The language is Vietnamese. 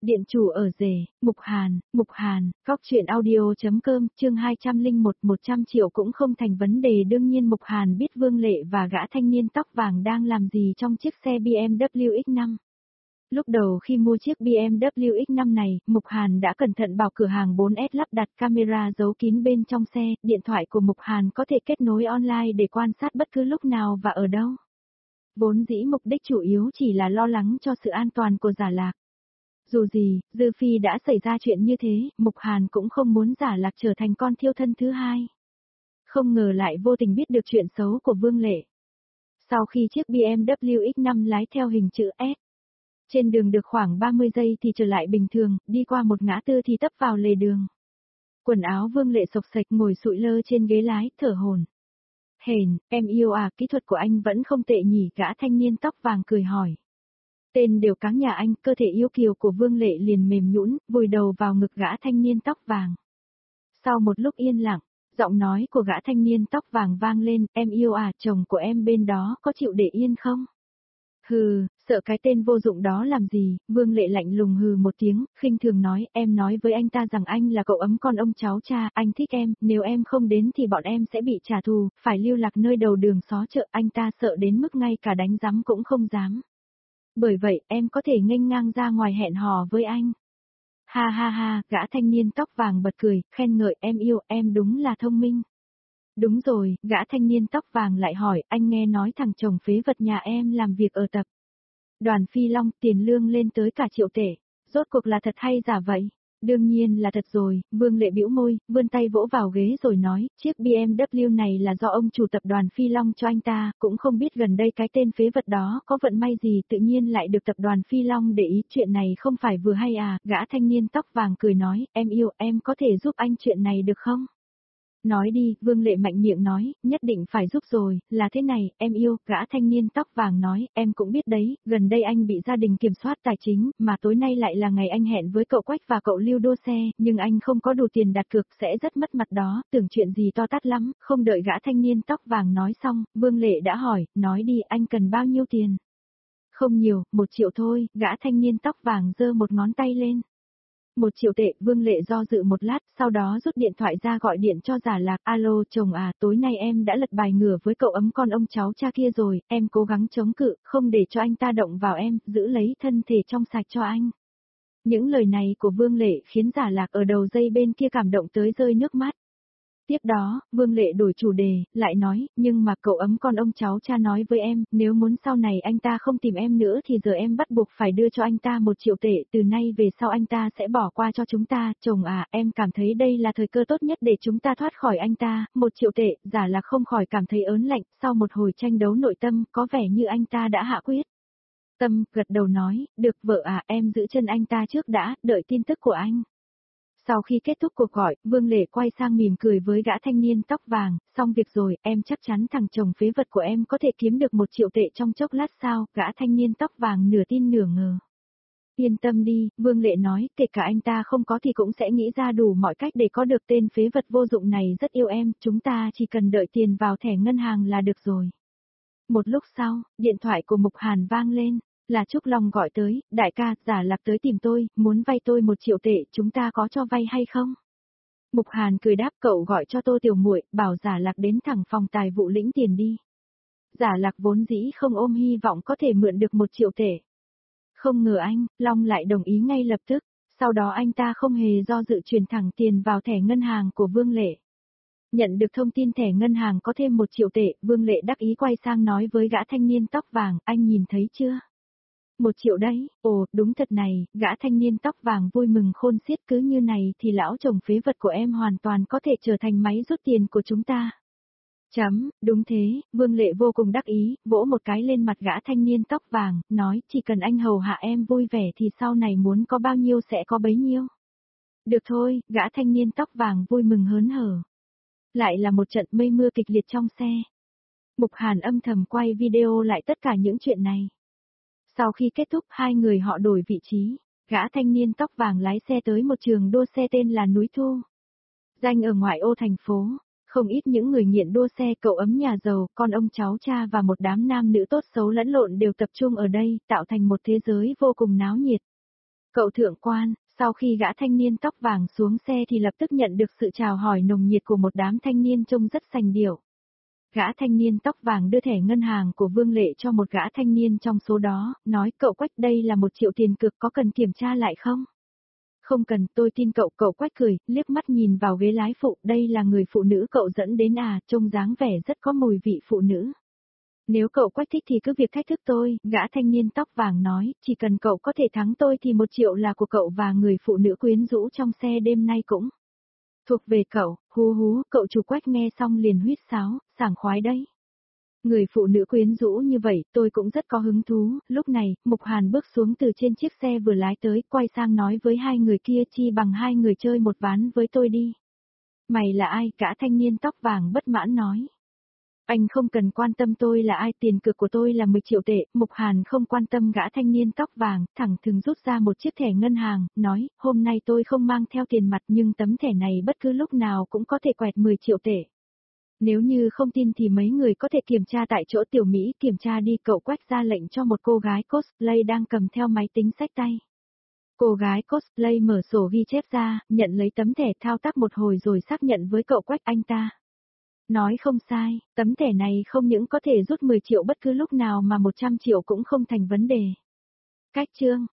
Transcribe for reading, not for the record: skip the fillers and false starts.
Điện chủ ở rể, Mục Hàn, góc chuyện audio.com, chương 201, 100 triệu cũng không thành vấn đề. Đương nhiên Mục Hàn biết Vương Lệ và gã thanh niên tóc vàng đang làm gì trong chiếc xe BMW X5. Lúc đầu khi mua chiếc BMW X5 này, Mục Hàn đã cẩn thận bảo cửa hàng 4S lắp đặt camera giấu kín bên trong xe, điện thoại của Mục Hàn có thể kết nối online để quan sát bất cứ lúc nào và ở đâu. Vốn dĩ mục đích chủ yếu chỉ là lo lắng cho sự an toàn của Giả Lạc. Dù gì, Dư Phi đã xảy ra chuyện như thế, Mục Hàn cũng không muốn Giả Lạc trở thành con thiêu thân thứ hai. Không ngờ lại vô tình biết được chuyện xấu của Vương Lệ. Sau khi chiếc BMW X5 lái theo hình chữ S, trên đường được khoảng 30 giây thì trở lại bình thường, đi qua một ngã tư thì tấp vào lề đường. Quần áo Vương Lệ xộc xệch ngồi sụi lơ trên ghế lái, thở hổn. Hển, em yêu à, kỹ thuật của anh vẫn không tệ nhỉ, gã thanh niên tóc vàng cười hỏi. Tên đều cáng nhà anh, cơ thể yêu kiều của Vương Lệ liền mềm nhũn, vùi đầu vào ngực gã thanh niên tóc vàng. Sau một lúc yên lặng, giọng nói của gã thanh niên tóc vàng vang lên, em yêu à, chồng của em bên đó có chịu để yên không? Hừ, sợ cái tên vô dụng đó làm gì? Vương Lệ lạnh lùng hừ một tiếng, khinh thường nói, em nói với anh ta rằng anh là cậu ấm con ông cháu cha, anh thích em, nếu em không đến thì bọn em sẽ bị trả thù, phải lưu lạc nơi đầu đường xó chợ, anh ta sợ đến mức ngay cả đánh giám cũng không dám. Bởi vậy, em có thể nghênh ngang ra ngoài hẹn hò với anh. Ha ha ha, gã thanh niên tóc vàng bật cười, khen ngợi, em yêu, em đúng là thông minh. Đúng rồi, gã thanh niên tóc vàng lại hỏi, anh nghe nói thằng chồng phế vật nhà em làm việc ở tập Đoàn Phi Long, tiền lương lên tới cả triệu tệ. Rốt cuộc là thật hay giả vậy? Đương nhiên là thật rồi, Vương Lệ bĩu môi, vươn tay vỗ vào ghế rồi nói, chiếc BMW này là do ông chủ tập đoàn Phi Long cho anh ta, cũng không biết gần đây cái tên phế vật đó có vận may gì tự nhiên lại được tập đoàn Phi Long để ý, chuyện này không phải vừa hay à, gã thanh niên tóc vàng cười nói, em yêu, em có thể giúp anh chuyện này được không? Nói đi, Vương Lệ mạnh miệng nói, nhất định phải giúp rồi, là thế này, em yêu, gã thanh niên tóc vàng nói, em cũng biết đấy, gần đây anh bị gia đình kiểm soát tài chính, mà tối nay lại là ngày anh hẹn với cậu Quách và cậu Lưu đua xe, nhưng anh không có đủ tiền đặt cược sẽ rất mất mặt đó, tưởng chuyện gì to tát lắm, không đợi gã thanh niên tóc vàng nói xong, Vương Lệ đã hỏi, nói đi, anh cần bao nhiêu tiền? Không nhiều, 1 triệu thôi, gã thanh niên tóc vàng giơ một ngón tay lên. 1 triệu tệ, Vương Lệ do dự một lát, sau đó rút điện thoại ra gọi điện cho Giả Lạc, alo, chồng à, tối nay em đã lật bài ngửa với cậu ấm con ông cháu cha kia rồi, em cố gắng chống cự, không để cho anh ta động vào em, giữ lấy thân thể trong sạch cho anh. Những lời này của Vương Lệ khiến Giả Lạc ở đầu dây bên kia cảm động tới rơi nước mắt. Tiếp đó, Vương Lệ đổi chủ đề, lại nói, nhưng mà cậu ấm con ông cháu cha nói với em, nếu muốn sau này anh ta không tìm em nữa thì giờ em bắt buộc phải đưa cho anh ta 1 triệu tệ, từ nay về sau anh ta sẽ bỏ qua cho chúng ta, chồng à, em cảm thấy đây là thời cơ tốt nhất để chúng ta thoát khỏi anh ta, 1 triệu tệ, Giả Lạc không khỏi cảm thấy ớn lạnh, sau một hồi tranh đấu nội tâm, có vẻ như anh ta đã hạ quyết. Tâm, gật đầu nói, được vợ à, em giữ chân anh ta trước đã, đợi tin tức của anh. Sau khi kết thúc cuộc gọi, Vương Lệ quay sang mỉm cười với gã thanh niên tóc vàng, xong việc rồi, em chắc chắn thằng chồng phế vật của em có thể kiếm được 1 triệu tệ trong chốc lát sao, gã thanh niên tóc vàng nửa tin nửa ngờ. Yên tâm đi, Vương Lệ nói, kể cả anh ta không có thì cũng sẽ nghĩ ra đủ mọi cách để có được tên phế vật vô dụng này, rất yêu em, chúng ta chỉ cần đợi tiền vào thẻ ngân hàng là được rồi. Một lúc sau, điện thoại của Mục Hàn vang lên. Là Trúc Long gọi tới, đại ca, Giả Lạc tới tìm tôi, muốn vay tôi 1 triệu tệ, chúng ta có cho vay hay không? Mục Hàn cười đáp, cậu gọi cho Tô Tiểu Muội, bảo Giả Lạc đến thẳng phòng tài vụ lĩnh tiền đi. Giả Lạc vốn dĩ không ôm hy vọng có thể mượn được 1 triệu tệ. Không ngờ anh, Long lại đồng ý ngay lập tức, sau đó anh ta không hề do dự chuyển thẳng tiền vào thẻ ngân hàng của Vương Lệ. Nhận được thông tin thẻ ngân hàng có thêm 1 triệu tệ, Vương Lệ đắc ý quay sang nói với gã thanh niên tóc vàng, anh nhìn thấy chưa? 1 triệu đấy, ồ, đúng thật này, gã thanh niên tóc vàng vui mừng khôn xiết, cứ như này thì lão chồng phế vật của em hoàn toàn có thể trở thành máy rút tiền của chúng ta. Đúng thế, Vương Lệ vô cùng đắc ý, vỗ một cái lên mặt gã thanh niên tóc vàng, nói, chỉ cần anh hầu hạ em vui vẻ thì sau này muốn có bao nhiêu sẽ có bấy nhiêu. Được thôi, gã thanh niên tóc vàng vui mừng hớn hở. Lại là một trận mây mưa kịch liệt trong xe. Mục Hàn âm thầm quay video lại tất cả những chuyện này. Sau khi kết thúc, hai người họ đổi vị trí, gã thanh niên tóc vàng lái xe tới một trường đua xe tên là Núi Thu. Danh ở ngoại ô thành phố, không ít những người nghiện đua xe, cậu ấm nhà giàu, con ông cháu cha và một đám nam nữ tốt xấu lẫn lộn đều tập trung ở đây, tạo thành một thế giới vô cùng náo nhiệt. Cậu thượng quan, sau khi gã thanh niên tóc vàng xuống xe thì lập tức nhận được sự chào hỏi nồng nhiệt của một đám thanh niên trông rất sành điệu. Gã thanh niên tóc vàng đưa thẻ ngân hàng của Vương Lệ cho một gã thanh niên trong số đó, nói cậu Quách đây là 1 triệu tiền cược có cần kiểm tra lại không? Không cần, tôi tin cậu. Cậu Quách cười, liếc mắt nhìn vào ghế lái phụ, đây là người phụ nữ cậu dẫn đến à, trông dáng vẻ rất có mùi vị phụ nữ. Nếu cậu Quách thích thì cứ việc thách thức tôi, gã thanh niên tóc vàng nói, chỉ cần cậu có thể thắng tôi thì 1 triệu là của cậu và người phụ nữ quyến rũ trong xe đêm nay cũng thuộc về cậu. Hú hú, cậu chủ Quách nghe xong liền huýt sáo, sảng khoái đấy. Người phụ nữ quyến rũ như vậy, tôi cũng rất có hứng thú. Lúc này, Mục Hàn bước xuống từ trên chiếc xe vừa lái tới, quay sang nói với hai người kia, chi bằng hai người chơi một ván với tôi đi. Mày là ai? Gã thanh niên tóc vàng bất mãn nói. Anh không cần quan tâm tôi là ai, tiền cược của tôi là 10 triệu tệ. Mục Hàn không quan tâm gã thanh niên tóc vàng, thẳng thừng rút ra một chiếc thẻ ngân hàng, nói, hôm nay tôi không mang theo tiền mặt nhưng tấm thẻ này bất cứ lúc nào cũng có thể quẹt 10 triệu tệ. Nếu như không tin thì mấy người có thể kiểm tra tại chỗ Tiểu Mỹ, kiểm tra đi. Cậu Quách ra lệnh cho một cô gái cosplay đang cầm theo máy tính xách tay. Cô gái cosplay mở sổ ghi chép ra, nhận lấy tấm thẻ thao tác một hồi rồi xác nhận với cậu Quách anh ta. Nói không sai, tấm thẻ này không những có thể rút 10 triệu bất cứ lúc nào mà 100 triệu cũng không thành vấn đề. Cách chương